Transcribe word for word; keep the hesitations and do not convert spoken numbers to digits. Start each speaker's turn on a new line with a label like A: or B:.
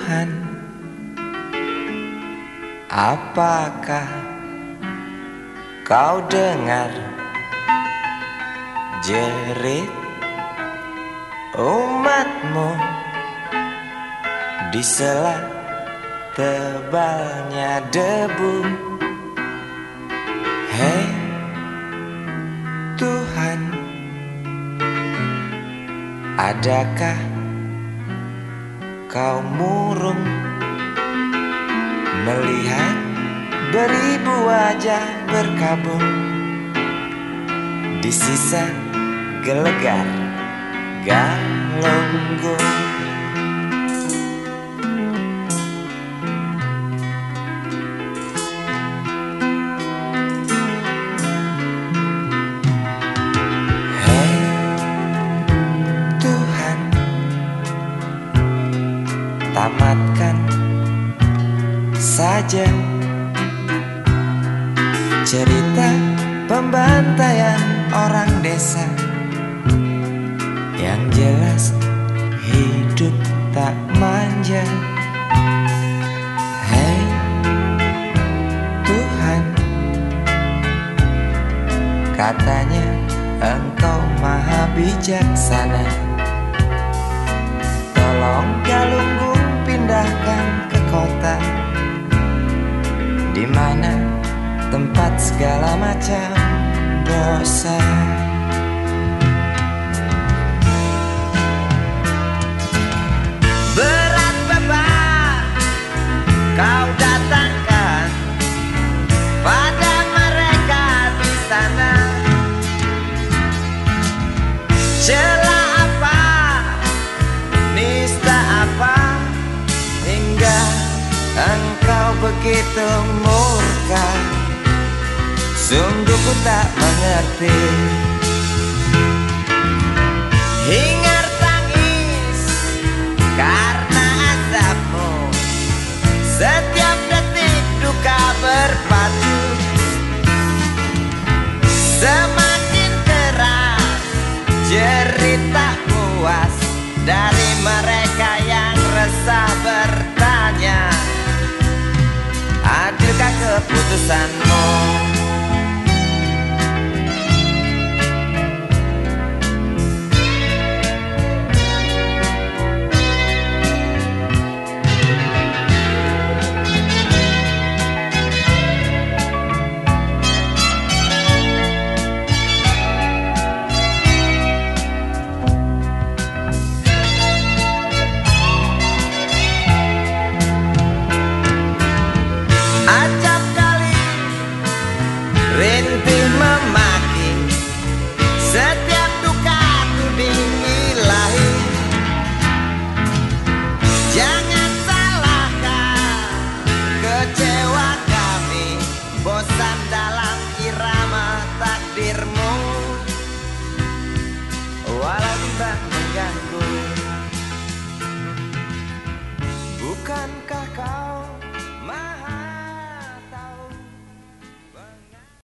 A: Tuhan, apakah kau dengar jerit umatmu di sela tebalnya debu? Hei Tuhan, adakah kau murung melihat beribu wajah berkabung di sisa gelegar Galunggung? Hei Tuhan, tamatkan saja cerita pembantaian orang desa. Yang jelas hidup tak manja. Hei Tuhan, katanya Engkau maha bijaksana. Tolong Galunggung pindahkan ke kota, di mana tempat segala macam dosa. Berat beban kau datangkan pada mereka di sana. Celah apa, nista apa, hingga engkau begitu murka. Sungguh ku tak mengerti. Hingar tangis karena azabmu, setiap detik duka berpatu. Semakin keras jerit tak puas dari mereka yang resah bertanya, adilkah keputusanmu? Acap kali rintih memaki, setiap duka tuding ilahi. Jangan salahkan kecewa kami, bosan dalam irama takdirmu.